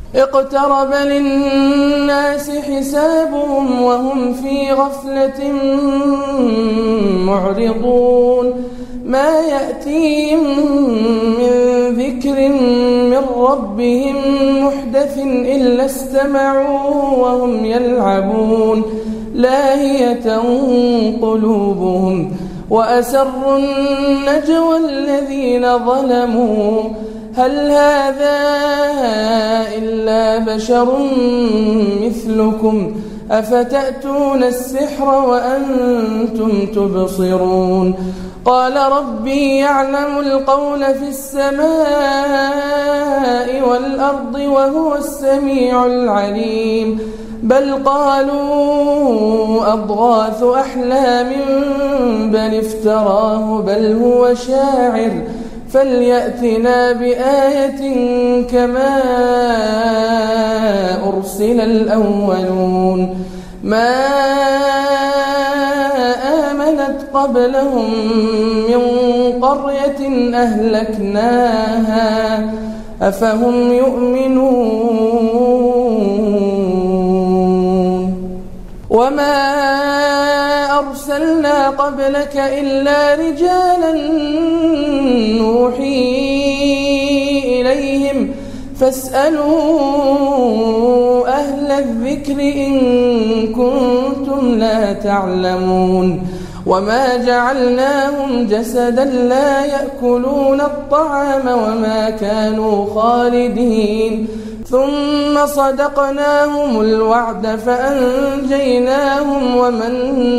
اقترب للناس حسابهم وهم في غفلة معرضون ما يأتيهم من ذكر من ربهم محدث إلا استمعوا وهم يلعبون لاهية قلوبهم وأسروا النجوى الذين ظلموا هل هذا إلا بشر مثلكم أفتأتون السحر وأنتم تبصرون قال ربي يعلم القول في السماء والأرض وهو السميع العليم بل قالوا أضغاث أحلام بل افتراه بل هو شاعر فليأتنا بآية كما أرسل الأولون ما آمنت قبلهم من قرية أهلكناها أفهم يؤمنون وما أرسلنا قبلك إلا رجالا نوحي إليهم فاسألوا أهل الذكر إن كنتم لا تعلمون وما جعلناهم جسدا لا يأكلون الطعام وما كانوا خالدين ثم صدقناهم الوعد فأنجيناهم ومن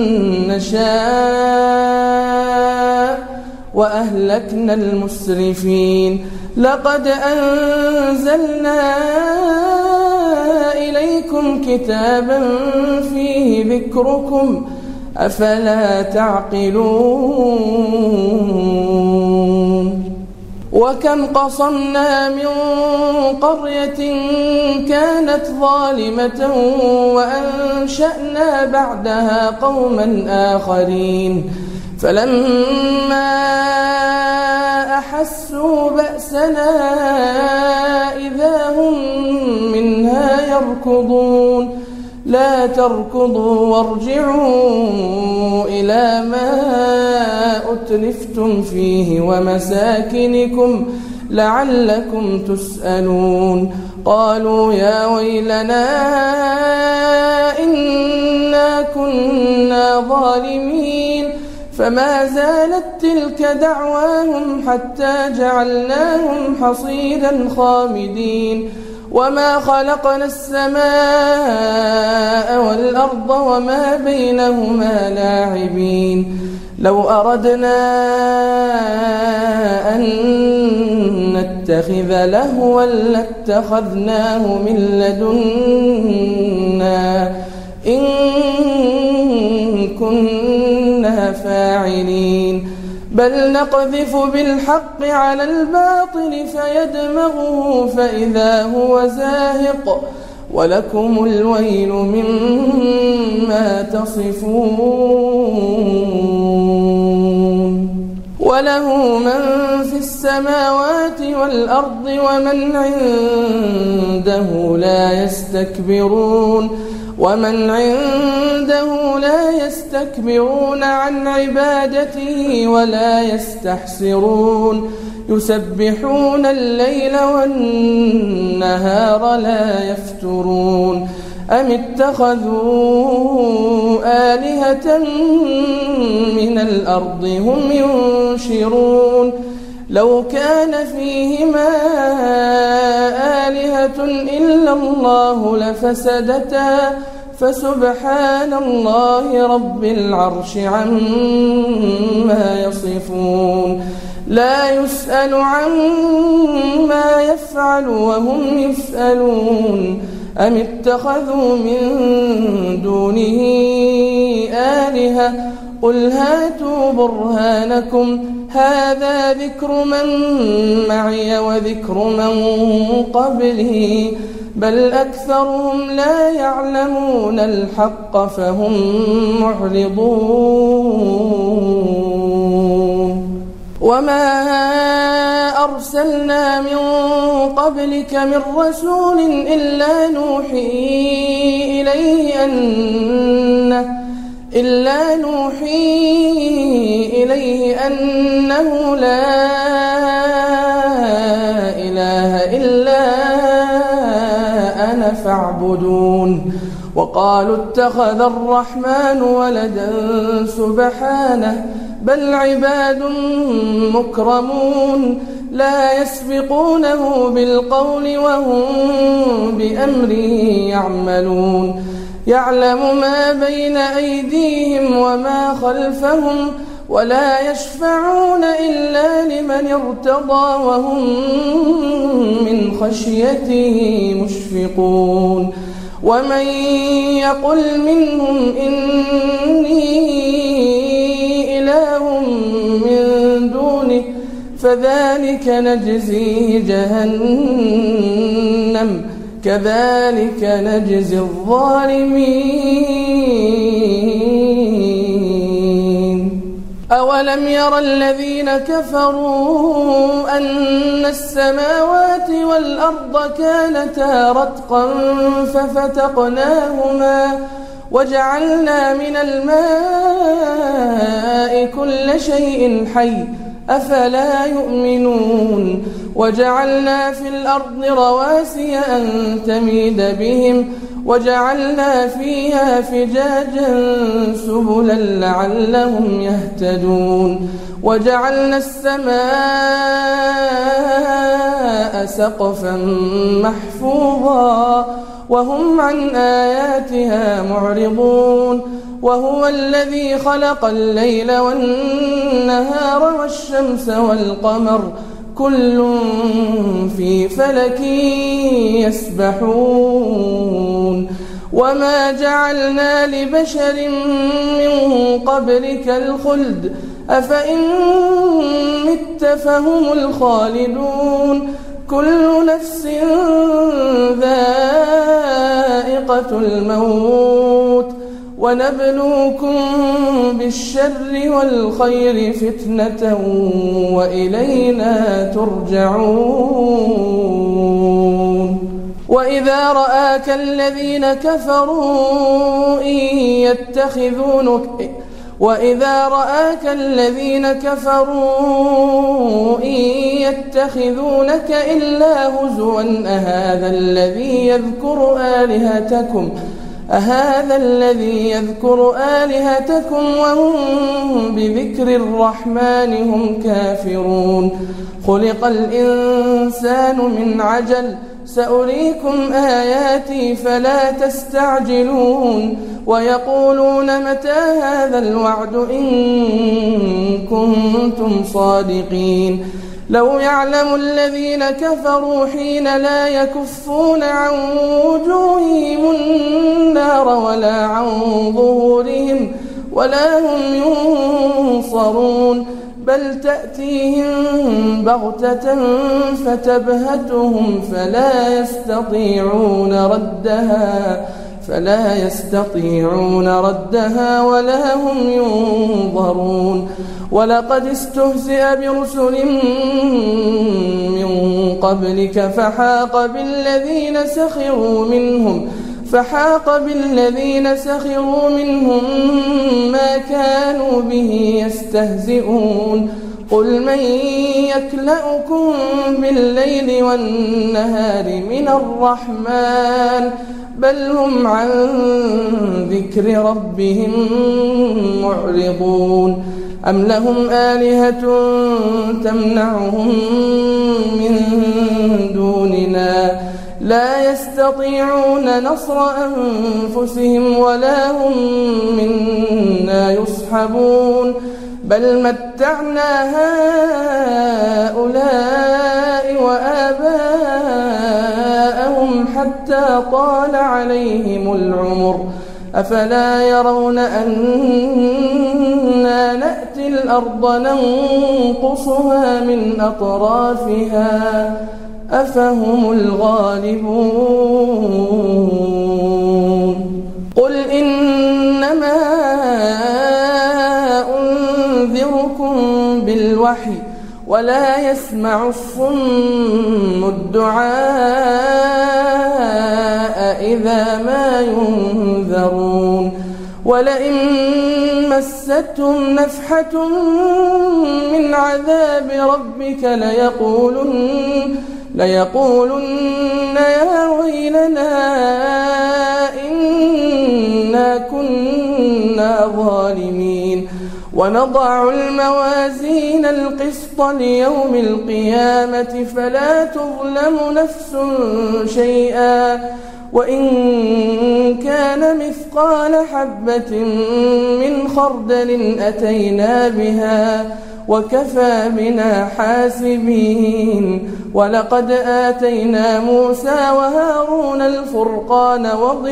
نشاء وأهلكنا المسرفين لقد أنزلنا إليكم كتابا فيه ذكركم أفلا تعقلون وكم قصمنا من قرية كانت ظالمة وأنشأنا بعدها قوما آخرين فلما أحسوا بأسنا إذا هم منها يركضون لا تركضوا وارجعوا إلى ما أترفتم فيه ومساكنكم لعلكم تسألون قالوا يا ويلنا إنا كنا ظالمين فما زالت تلك دعواهم حتى جعلناهم حصيدا خامدين وما خلقنا السماء والأرض وما بينهما لاعبين لو أردنا أن نتخذ لهوا لاتخذناه من لدنا إن كنا فاعلين بل نقذف بالحق على الباطل فيدمغه فإذا هو زاهق ولكم الويل مما تصفون وله من في السماوات والأرض ومن عنده لا يستكبرون عن عبادته ولا يستحسرون يسبحون الليل والنهار لا يفترون أم اتخذوا آلهة من الأرض هم ينشرون لو كان فيهما آلهة إلا الله لفسدتا فسبحان الله رب العرش عما يصفون لا يسأل عما يفعل وهم يسألون أم اتخذوا من دونه آلهة قل هاتوا برهانكم هذا ذكر من معي وذكر من قبله بل أكثرهم لا يعلمون الحق فهم معرضون وما أرسلنا من قبلك من رسول إلا نوحي إليه أنه لا إله إلا أنا فاعبدون. وقالوا اتخذ الرحمن ولدا سبحانه بل عباد مكرمون لا يسبقونه بالقول وهم بأمره يعملون. يعلم ما بين أيديهم وما خلفهم ولا يشفعون إلا لمن ارتضى وهم من خشيته مشفقون. ومن يقل منهم إني إله من دونه فذلك نجزيه جهنم كذلك نجزي الظالمين. أولم ير الذين كفروا أن السماوات والأرض كانتا رتقا ففتقناهما وجعلنا من الماء كل شيء حي أفلا يؤمنون. وجعلنا في الأرض رواسي أن تميد بهم وجعلنا فيها فجاجا سبلا لعلهم يهتدون. وجعلنا السماء سقفا محفوظا وهم عن آياتها معرضون. وهو الذي خلق الليل والنهار والشمس والقمر كل في فلك يسبحون. وما جعلنا لبشر من قبلك الخلد أفإن مت فهم الخالدون. كل نفس ذائقة الموت ونبلوكم بالشر والخير فتنة وإلينا ترجعون. وإذا رآك الذين كفروا إن يتخذونك إلا هزوا أهذا الذي يذكر آلهتكم وهم بذكر الرحمن هم كافرون. خلق الإنسان من عجل سأريكم آياتي فلا تستعجلون. ويقولون متى هذا الوعد إن كنتم صادقين. لو يعلم الذين كفروا حين لا يكفون عن وجوههم النار ولا عن ظهورهم ولا هم ينصرون بل تأتيهم بغتة فتبهتهم فلا يستطيعون ردها ولا هم ينظرون. ولقد استهزئ برسل من قبلك فحاق بالذين سخروا منهم ما كانوا به يستهزئون. قل من يكلؤكم بالليل والنهار من الرحمن بل هم عن ذكر ربهم معرضون. أم لهم آلهة تمنعهم من دوننا لا يستطيعون نصر أنفسهم ولا هم منا يصحبون بل متعنا هؤلاء وآباءهم حتى طال عليهم العمر أفلا يرون أنا نأتي الأرض ننقصها من أطرافها أفهم الغالبون. قل إنما أنذركم بالوحي ولا يسمع الصم الدعاء إذا ما ينذرون ولئن مستهم نفحة من عذاب ربك ليقولن يا ويلنا إنا كنا ظالمين ونضع الموازين القسط ليوم القيامة فلا تظلم نفس شيئا وإن كان مثقال حبة من خردل أتينا بها وكفى بنا حاسبين ولقد آتينا موسى وهارون الفرقان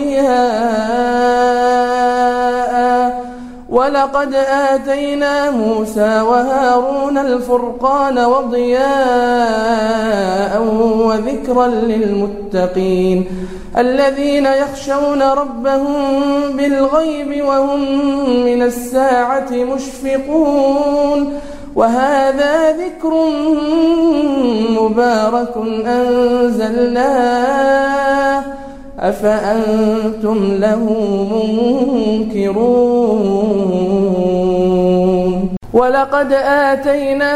وضياء وذكرا للمتقين الذين يخشون ربهم بالغيب وهم من الساعة مشفقون وهذا ذكر مبارك أنزلناه أفأنتم له منكرون ولقد آتينا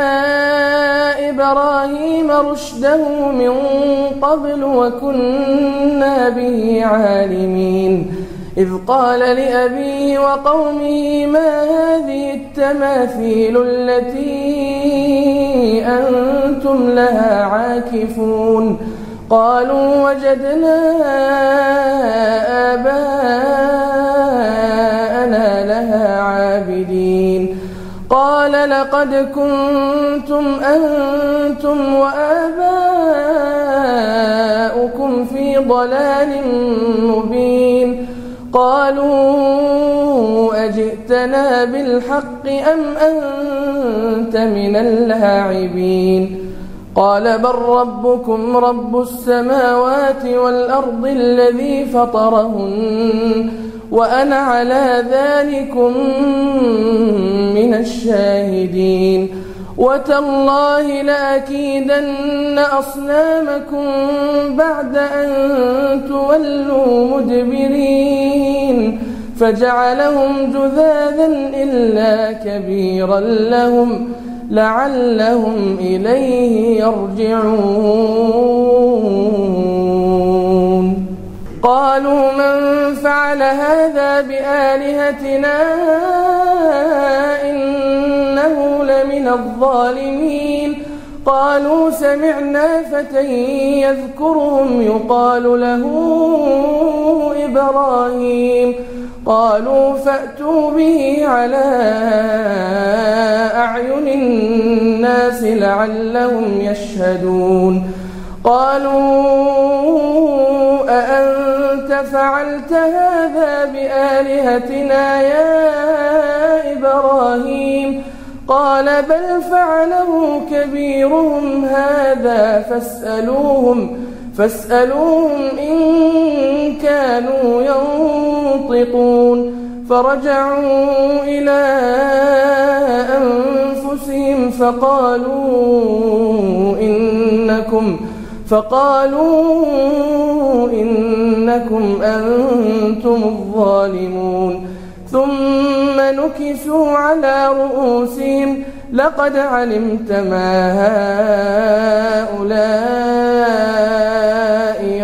إبراهيم رشده من قبل وكنا به عالمين إذ قال لأبيه وقومه ما هذه التماثيل التي أنتم لها عاكفون قالوا وجدنا آباءنا لها عابدين قال لقد كنتم أنتم وآباؤكم في ضلال مبين قالوا أجئتنا بالحق أم أنت من اللاعبين قال بل ربكم رب السماوات والأرض الذي فطرهن وأنا على ذلكم من الشاهدين وتالله لأكيدن أصنامكم بعد أن تولوا مدبرين فجعلهم جذاذا إلا كبيرا لهم لعلهم إليه يرجعون قالوا من فعل هذا بآلهتنا إنه لمن الظالمين قالوا سمعنا فتى يذكرهم يقال له إبراهيم قالوا فأتوا به على أعين الناس لعلهم يشهدون قالوا أأنت فعلت هذا بآلهتنا يا إبراهيم قال بل فعله كبيرهم هذا فاسألوهم إن كانوا ينطقون فرجعوا إلى أنفسهم فقالوا إنكم أنتم الظالمون ثم نكسوا على رؤوسهم لقد علمت ما هؤلاء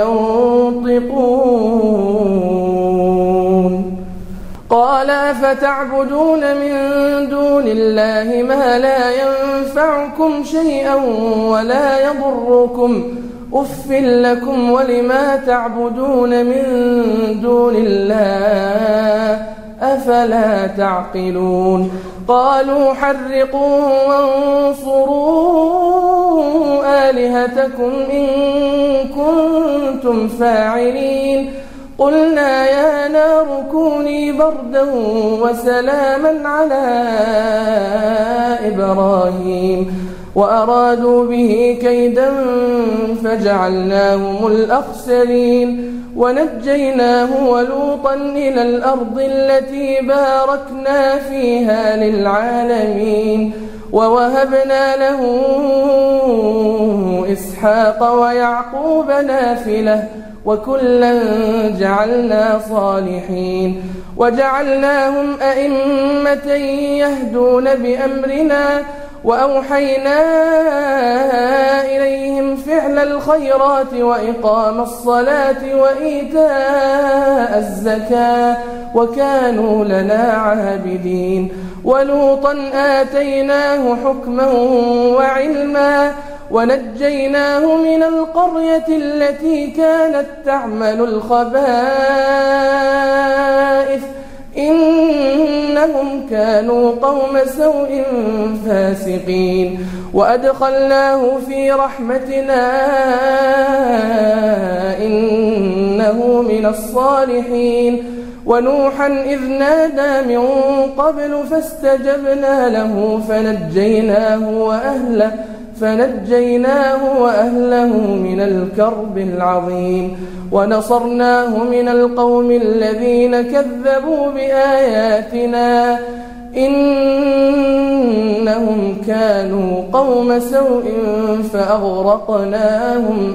ينطقون قال أفتعبدون من دون الله ما لا ينفعكم شيئا ولا يضركم أف لكم ولما تعبدون من دون الله أفلا تعقلون قالوا حرقوه وانصروا آلهتكم إن كنتم فاعلين قلنا يا نار كوني بردا وسلاما على إبراهيم وأرادوا به كيدا فجعلناهم الأخسرين ونجيناه ولوطا إلى الأرض التي باركنا فيها للعالمين ووهبنا له إسحاق ويعقوب نافلة وكلا جعلنا صالحين وجعلناهم أئمة يهدون بأمرنا وأوحينا إليهم فعل الخيرات وإقام الصلاة وإيتاء الزكاة وكانوا لنا عابدين ولوطا آتيناه حكما وعلما ونجيناه من القرية التي كانت تعمل الخبائث إنهم كانوا قوم سوء فاسقين وأدخلناه في رحمتنا إنه من الصالحين ونوحا إذ نادى من قبل فاستجبنا له فنجيناه وأهله من الكرب العظيم ونصرناه من القوم الذين كذبوا بآياتنا إنهم كانوا قوم سوء فأغرقناهم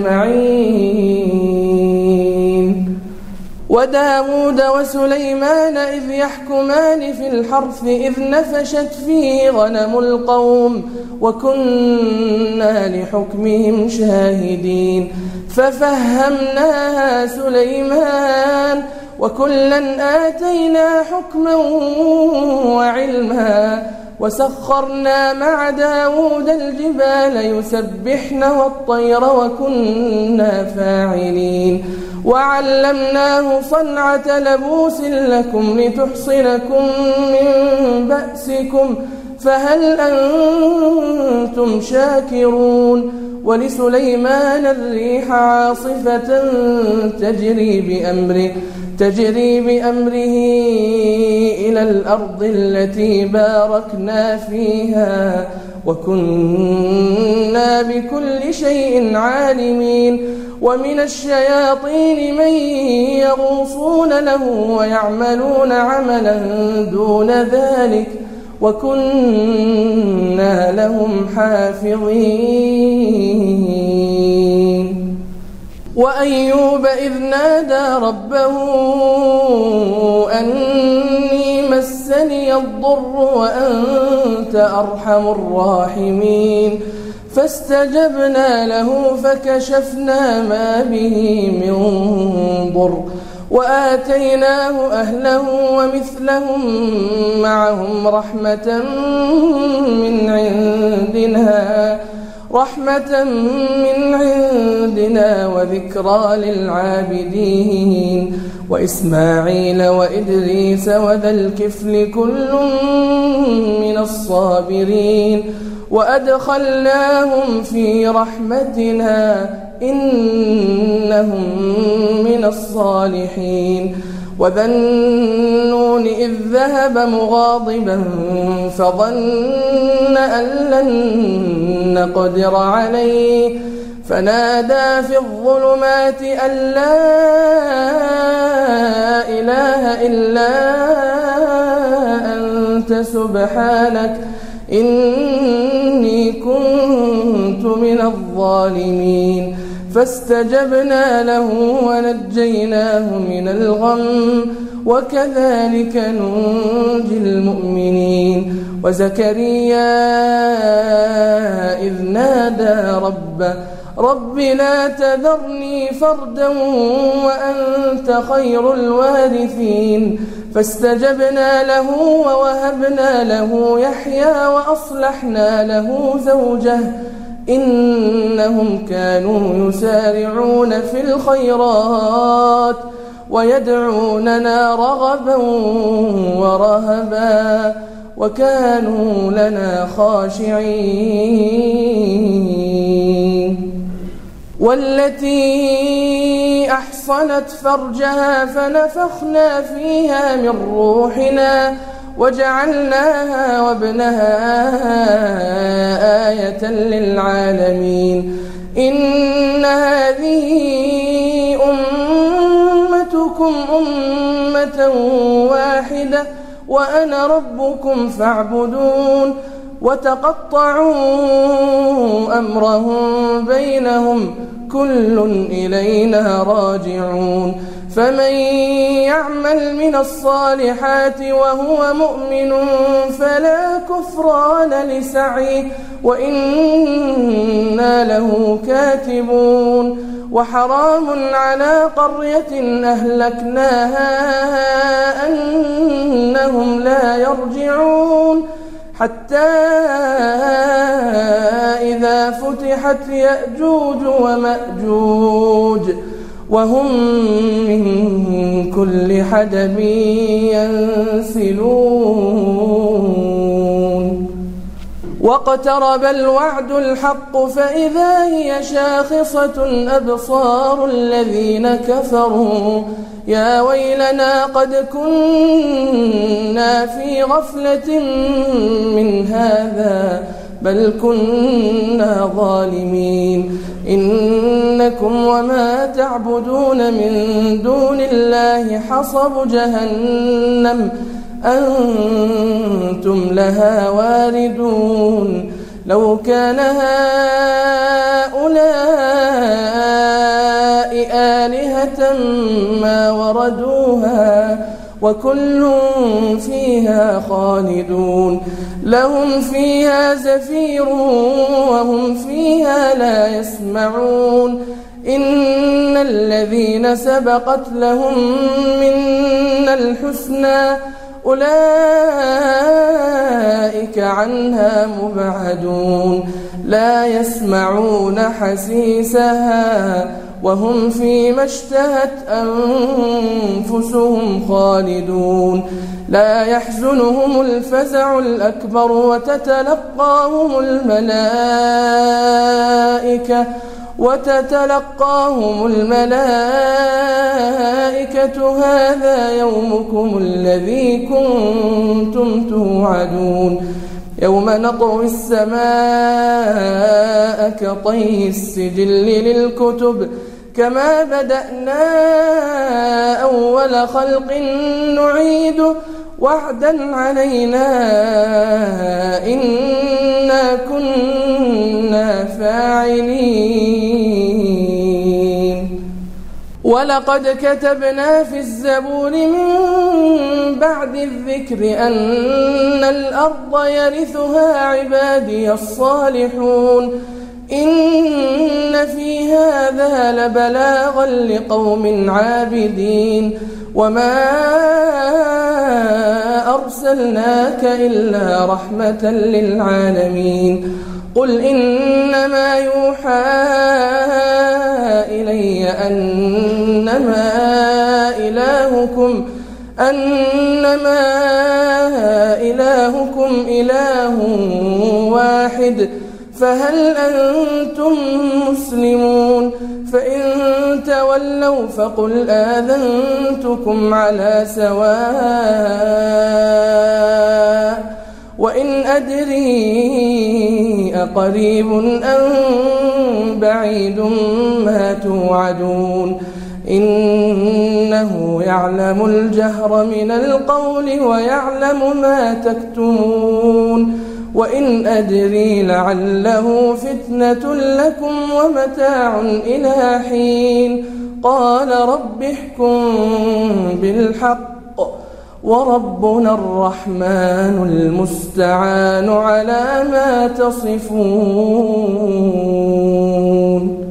أجمعين وداود وسليمان إذ يحكمان في الحرث إذ نفشت فيه غنم القوم وكنا لحكمهم شاهدين ففهمناها سليمان وكلا آتينا حكما وعلما وسخرنا مع داود الجبال يسبحن والطير وكنا فاعلين وعلمناه صنعة لبوس لكم لتحصنكم من بأسكم فهل أنتم شاكرون ولسليمان الريح عاصفة تجري بأمره إلى الأرض التي باركنا فيها وكنا بكل شيء عالمين ومن الشياطين من يغوصون له ويعملون عملا دون ذلك وكنا لهم حافظين وأيوب إذ نادى ربه أني مسني الضر وأنت أرحم الراحمين فاستجبنا له فكشفنا ما به من ضر وآتيناه أهله ومثلهم معهم رحمة من عندنا وذكرى للعابدين وإسماعيل وإدريس وذا الكفل كل من الصابرين وأدخلناهم في رحمتنا إنهم من الصالحين وذا النون إذ ذهب مغاضبا فظن أن لن نقدر عليه فنادى في الظلمات أن لا إله إلا أنت سبحانك إني كنت من الظالمين فاستجبنا له ونجيناه من الغم وكذلك ننجي المؤمنين وزكريا إذ نادى رب لا تذرني فردا وأنت خير الوارثين فاستجبنا له ووهبنا له يحيى وأصلحنا له زوجه إنهم كانوا يسارعون في الخيرات ويدعوننا رغبا ورهبا وكانوا لنا خاشعين والتي أحصنت فرجها فنفخنا فيها من روحنا وجعلناها وابنها آية للعالمين إن هذه أمتكم أمة واحدة وأنا ربكم فاعبدون وتقطعوا أمرهم بينهم كل إلينا راجعون فمن يعمل من الصالحات وهو مؤمن فلا كفران لسعيه وإنا له كاتبون وحرام على قرية أهلكناها أنهم لا يرجعون حتى إذا فتحت يأجوج ومأجوج وهم من كل حدب ينسلون واقترب الوعد الحق فإذا هي شاخصة أبصار الذين كفروا يا ويلنا قد كنا في غفلة من هذا بل كنا ظالمين إنكم وما تعبدون من دون الله حصب جهنم أنتم لها واردون لو كان هؤلاء آلهة ما وردوها وكل فيها خالدون لهم فيها زفير وهم فيها لا يسمعون إن الذين سبقت لهم منا الحسنى أولئك عنها مبعدون لا يسمعون حسيسها وهم فيما اشتهت أنفسهم خالدون لا يحزنهم الفزع الأكبر وتتلقاهم الملائكة هذا يومكم الذي كنتم توعدون يوم نطوي السماء كطي السجل للكتب كما بدأنا أول خلق نعيده وعدا علينا إنا كنا فاعلين ولقد كتبنا في الزبور من بعد الذكر أن الأرض يرثها عبادي الصالحون إن في هذا لبلاغا لقوم عابدين وما أرسلناك إلا رحمة للعالمين قل إنما يوحى إلي أنما إلهكم إله واحد فهل أنتم مسلمون فإن تولوا فقل آذنتكم على سواء وإن أدري أقريب أم بعيد ما توعدون إنه يعلم الجهر من القول ويعلم ما تكتمون وإن أدري لعله فتنة لكم ومتاع إلى حين قال رب احكم بالحق وربنا الرحمن المستعان على ما تصفون.